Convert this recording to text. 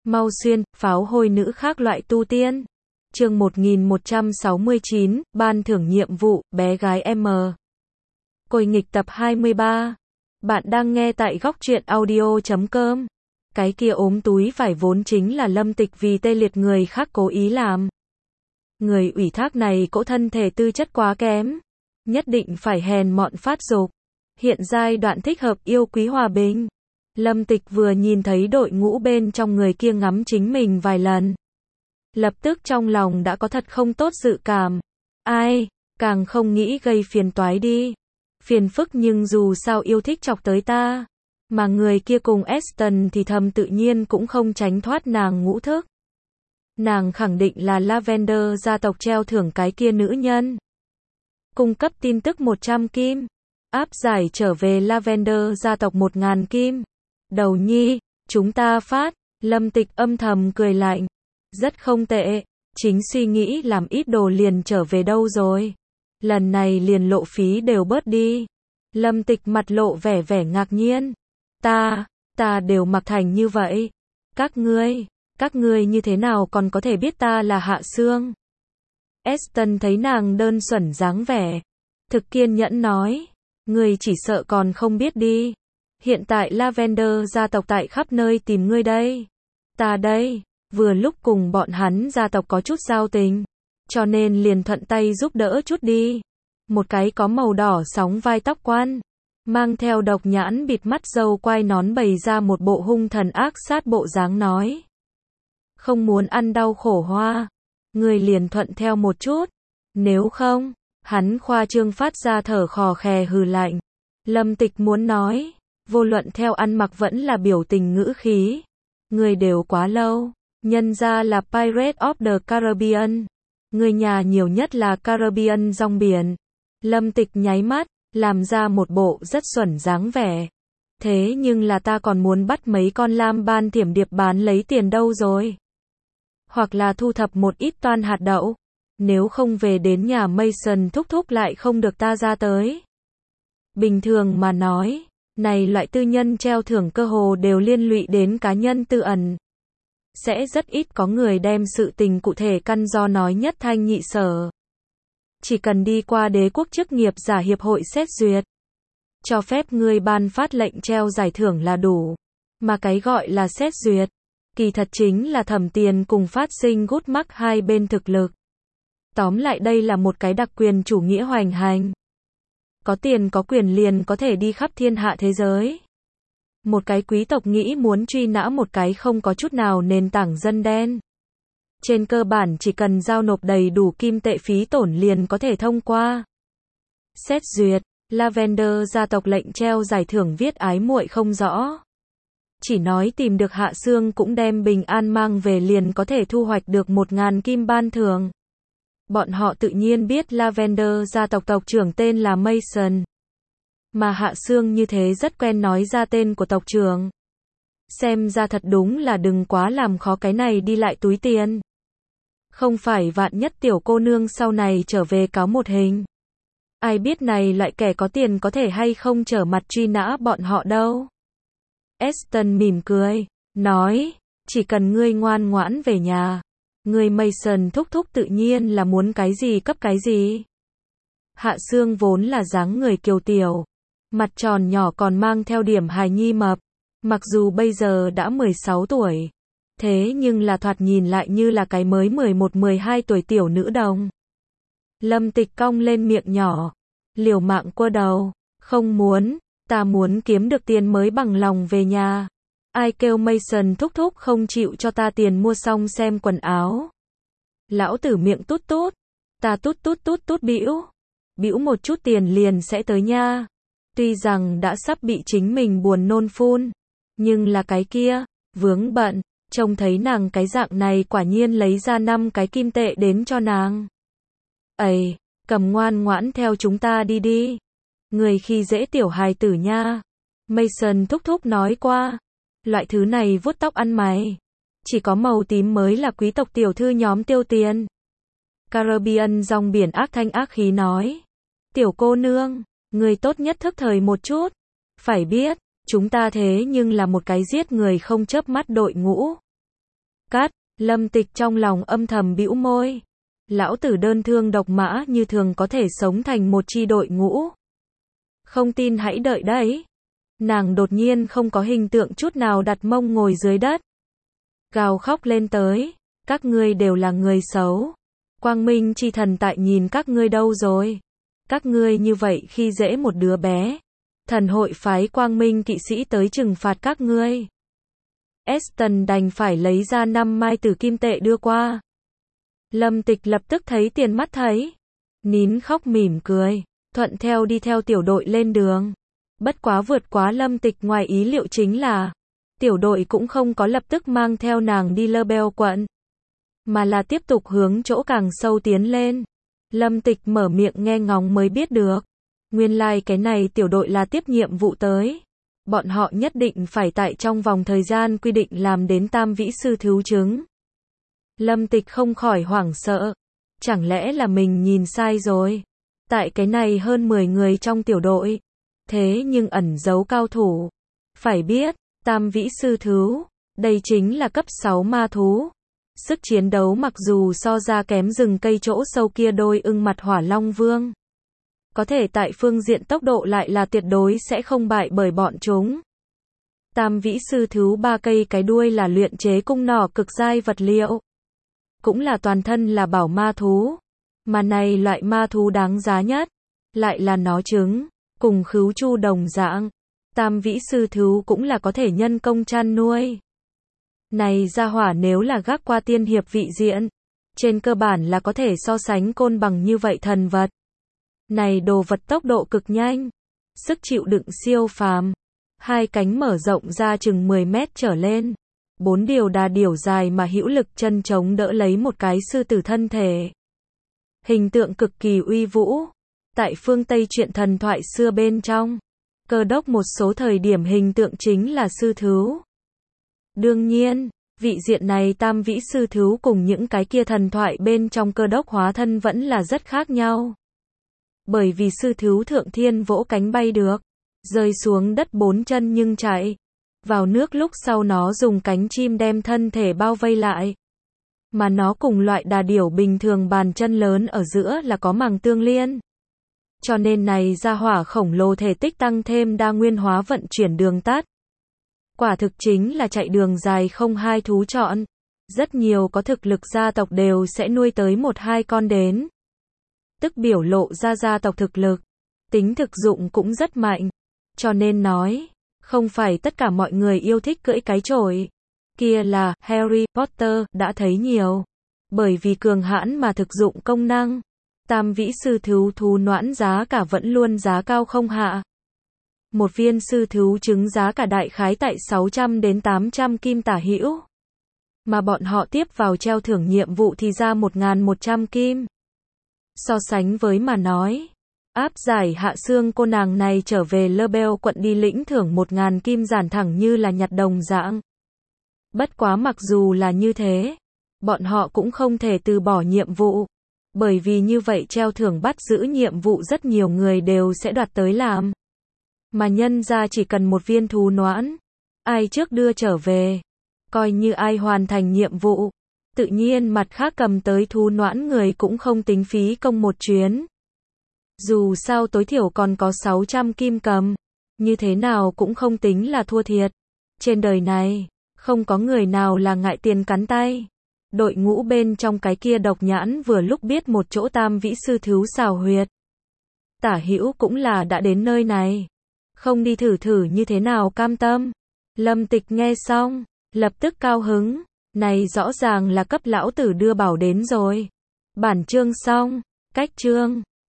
Mau xuyên, pháo hôi nữ khác loại tu tiên. Chương 1169, ban thưởng nhiệm vụ, bé gái M. Côi nghịch tập 23. Bạn đang nghe tại góc truyện audio.com. Cái kia ốm túi vải vốn chính là Lâm Tịch vì tê liệt người khác cố ý làm. Người ủy thác này cỗ thân thể tư chất quá kém. Nhất định phải hèn mọn phát dục. Hiện giai đoạn thích hợp yêu quý hòa bình. Lâm Tịch vừa nhìn thấy đội ngũ bên trong người kia ngắm chính mình vài lần. Lập tức trong lòng đã có thật không tốt dự cảm. Ai, càng không nghĩ gây phiền toái đi. Phiền phức nhưng dù sao yêu thích chọc tới ta. Mà người kia cùng Aston thì thầm tự nhiên cũng không tránh thoát nàng ngũ thức. Nàng khẳng định là Lavender gia tộc treo thưởng cái kia nữ nhân. Cung cấp tin tức 100 kim. Áp giải trở về Lavender gia tộc 1000 kim. Đầu nhi, chúng ta phát. Lâm Tịch âm thầm cười lạnh. Rất không tệ, chính suy nghĩ làm ít đồ liền trở về đâu rồi. Lần này liền lộ phí đều bớt đi. Lâm Tịch mặt lộ vẻ ngạc nhiên. Ta đều mặc thành như vậy. Các ngươi như thế nào còn có thể biết ta là Hạ Sương? Aston thấy nàng đơn xuẩn dáng vẻ. Thực kiên nhẫn nói. Ngươi chỉ sợ còn không biết đi. Hiện tại Lavender gia tộc tại khắp nơi tìm ngươi đây. Ta đây, vừa lúc cùng bọn hắn gia tộc có chút giao tình. Cho nên liền thuận tay giúp đỡ chút đi. Một cái có màu đỏ sóng vai tóc quan. Mang theo độc nhãn bịt mắt râu quai nón bày ra một bộ hung thần ác sát bộ dáng nói. Không muốn ăn đau khổ hoa. Người liền thuận theo một chút. Nếu không, hắn khoa trương phát ra thở khò khè hừ lạnh. Lâm Tịch muốn nói. Vô luận theo ăn mặc vẫn là biểu tình ngữ khí. Người đều quá lâu. Nhân ra là Pirate of the Caribbean. Người nhà nhiều nhất là Caribbean rong biển. Lâm Tịch nháy mắt, làm ra một bộ rất xuẩn dáng vẻ. Thế nhưng là ta còn muốn bắt mấy con lam ban thiểm điệp bán lấy tiền đâu rồi. Hoặc là thu thập một ít toan hạt đậu. Nếu không về đến nhà Mason thúc thúc lại không được ta ra tới. Bình thường mà nói, này loại tư nhân treo thưởng cơ hồ đều liên lụy đến cá nhân tư ẩn. Sẽ rất ít có người đem sự tình cụ thể căn do nói nhất thanh nhị sở. Chỉ cần đi qua đế quốc chức nghiệp giả hiệp hội xét duyệt. Cho phép người ban phát lệnh treo giải thưởng là đủ. Mà cái gọi là xét duyệt, kỳ thật chính là thẩm tiền cùng phát sinh gút mắc hai bên thực lực. Tóm lại đây là một cái đặc quyền chủ nghĩa hoành hành. Có tiền có quyền liền có thể đi khắp thiên hạ thế giới. Một cái quý tộc nghĩ muốn truy nã một cái không có chút nào nền tảng dân đen. Trên cơ bản chỉ cần giao nộp đầy đủ kim tệ phí tổn liền có thể thông qua. Xét duyệt, Lavender gia tộc lệnh treo giải thưởng viết ái muội không rõ. Chỉ nói tìm được Hạ Sương cũng đem bình an mang về liền có thể thu hoạch được 1000 kim ban thưởng. Bọn họ tự nhiên biết Lavender gia tộc tộc trưởng tên là Mason. Mà Hạ Sương như thế rất quen nói ra tên của tộc trưởng. Xem ra thật đúng là đừng quá làm khó cái này đi lại túi tiền. Không phải vạn nhất tiểu cô nương sau này trở về cáo một hình. Ai biết này loại kẻ có tiền có thể hay không trở mặt truy nã bọn họ đâu. Aston mỉm cười, nói, chỉ cần ngươi ngoan ngoãn về nhà. Người Mason thúc thúc tự nhiên là muốn cái gì cấp cái gì. Hạ Sương vốn là dáng người kiều tiểu. Mặt tròn nhỏ còn mang theo điểm hài nhi mập. Mặc dù bây giờ đã 16 tuổi. Thế nhưng là thoạt nhìn lại như là cái mới 11-12 tuổi tiểu nữ đồng. Lâm Tịch cong lên miệng nhỏ. Liều mạng quơ đầu. Không muốn, ta muốn kiếm được tiền mới bằng lòng về nhà. Ai kêu Mason thúc thúc không chịu cho ta tiền mua xong xem quần áo. Lão tử miệng tút tút. Ta tút bĩu một chút tiền liền sẽ tới nha. Tuy rằng đã sắp bị chính mình buồn nôn phun. Nhưng là cái kia, vướng bận. Trông thấy nàng cái dạng này quả nhiên lấy ra 5 cái kim tệ đến cho nàng. Ây, cầm ngoan ngoãn theo chúng ta đi. Người khi dễ tiểu hài tử nha. Mason thúc thúc nói qua. Loại thứ này vuốt tóc ăn mày. Chỉ có màu tím mới là quý tộc tiểu thư nhóm tiêu tiền. Caribbean rong biển ác thanh ác khí nói. Tiểu cô nương, người tốt nhất thức thời một chút. Phải biết, chúng ta thế nhưng là một cái giết người không chớp mắt đội ngũ. Cát, Lâm Tịch trong lòng âm thầm bĩu môi. Lão tử đơn thương độc mã như thường có thể sống thành một chi đội ngũ. Không tin hãy đợi đấy. Nàng đột nhiên không có hình tượng chút nào đặt mông ngồi dưới đất. Gào khóc lên tới. Các ngươi đều là người xấu. Quang Minh chi thần tại nhìn các ngươi đâu rồi? Các ngươi như vậy khi dễ một đứa bé. Thần hội phái Quang Minh kỵ sĩ tới trừng phạt các ngươi. Eston đành phải lấy ra 5 mai tử kim tệ đưa qua. Lâm Tịch lập tức thấy tiền mắt thấy. Nín khóc mỉm cười. Thuận theo đi theo tiểu đội lên đường. Bất quá vượt quá Lâm Tịch ngoài ý liệu chính là tiểu đội cũng không có lập tức mang theo nàng đi Lơ Beo quận, mà là tiếp tục hướng chỗ càng sâu tiến lên. Lâm Tịch mở miệng nghe ngóng mới biết được. Nguyên lai cái này tiểu đội là tiếp nhiệm vụ tới. Bọn họ nhất định phải tại trong vòng thời gian quy định làm đến tam vĩ sư thứu chứng. Lâm Tịch không khỏi hoảng sợ. Chẳng lẽ là mình nhìn sai rồi? Tại cái này hơn 10 người trong tiểu đội. Thế nhưng ẩn giấu cao thủ. Phải biết, tam vĩ sư thứu, đây chính là cấp 6 ma thú. Sức chiến đấu mặc dù so ra kém rừng cây chỗ sâu kia đôi ưng mặt hỏa long vương. Có thể tại phương diện tốc độ lại là tuyệt đối sẽ không bại bởi bọn chúng. Tam vĩ sư thứu 3 cây cái đuôi là luyện chế cung nỏ cực giai vật liệu. Cũng là toàn thân là bảo ma thú. Mà này loại ma thú đáng giá nhất. Lại là nó trứng. Cùng khứu chu đồng dạng. Tam vĩ sư thứu cũng là có thể nhân công chăn nuôi. Này gia hỏa nếu là gác qua tiên hiệp vị diện. Trên cơ bản là có thể so sánh côn bằng như vậy thần vật. Này đồ vật tốc độ cực nhanh. Sức chịu đựng siêu phàm. 2 cánh mở rộng ra chừng 10 mét trở lên. 4 điều đà điểu dài mà hữu lực chân chống đỡ lấy một cái sư tử thân thể. Hình tượng cực kỳ uy vũ. Tại phương Tây truyện thần thoại xưa bên trong, Cơ Đốc một số thời điểm hình tượng chính là sư thứu. Đương nhiên, vị diện này tam vĩ sư thứu cùng những cái kia thần thoại bên trong Cơ Đốc hóa thân vẫn là rất khác nhau. Bởi vì sư thứu thượng thiên vỗ cánh bay được, rơi xuống đất 4 chân nhưng chạy. Vào nước lúc sau nó dùng cánh chim đem thân thể bao vây lại. Mà nó cùng loại đà điểu bình thường bàn chân lớn ở giữa là có màng tương liên. Cho nên này gia hỏa khổng lồ thể tích tăng thêm đa nguyên hóa vận chuyển đường tắt. Quả thực chính là chạy đường dài không hai thú chọn. Rất nhiều có thực lực gia tộc đều sẽ nuôi tới 1-2 con đến. Tức biểu lộ ra gia tộc thực lực. Tính thực dụng cũng rất mạnh. Cho nên nói, không phải tất cả mọi người yêu thích cưỡi cái chổi. Kia là Harry Potter đã thấy nhiều. Bởi vì cường hãn mà thực dụng công năng. Tam vĩ sư thứu thú noãn giá cả vẫn luôn giá cao không hạ. Một viên sư thứu trứng giá cả đại khái tại 600 đến 800 kim tả hữu. Mà bọn họ tiếp vào treo thưởng nhiệm vụ thì ra 1.100 kim. So sánh với mà nói, áp giải Hạ Xương cô nàng này trở về Lơ Beo quận đi lĩnh thưởng 1.000 kim giản thẳng như là nhặt đồng dạng. Bất quá mặc dù là như thế, bọn họ cũng không thể từ bỏ nhiệm vụ. Bởi vì như vậy treo thưởng bắt giữ nhiệm vụ rất nhiều người đều sẽ đoạt tới làm. Mà nhân ra chỉ cần một viên thú noãn. Ai trước đưa trở về. Coi như ai hoàn thành nhiệm vụ. Tự nhiên mặt khác cầm tới thú noãn người cũng không tính phí công một chuyến. Dù sao tối thiểu còn có 600 kim cầm. Như thế nào cũng không tính là thua thiệt. Trên đời này, không có người nào là ngại tiền cắn tay. Đội ngũ bên trong cái kia độc nhãn vừa lúc biết một chỗ tam vĩ sư thứu xào huyệt. Tả hữu cũng là đã đến nơi này. Không đi thử thử như thế nào cam tâm. Lâm Tịch nghe xong, lập tức cao hứng. Này rõ ràng là cấp lão tử đưa bảo đến rồi. Bản chương xong, cách chương.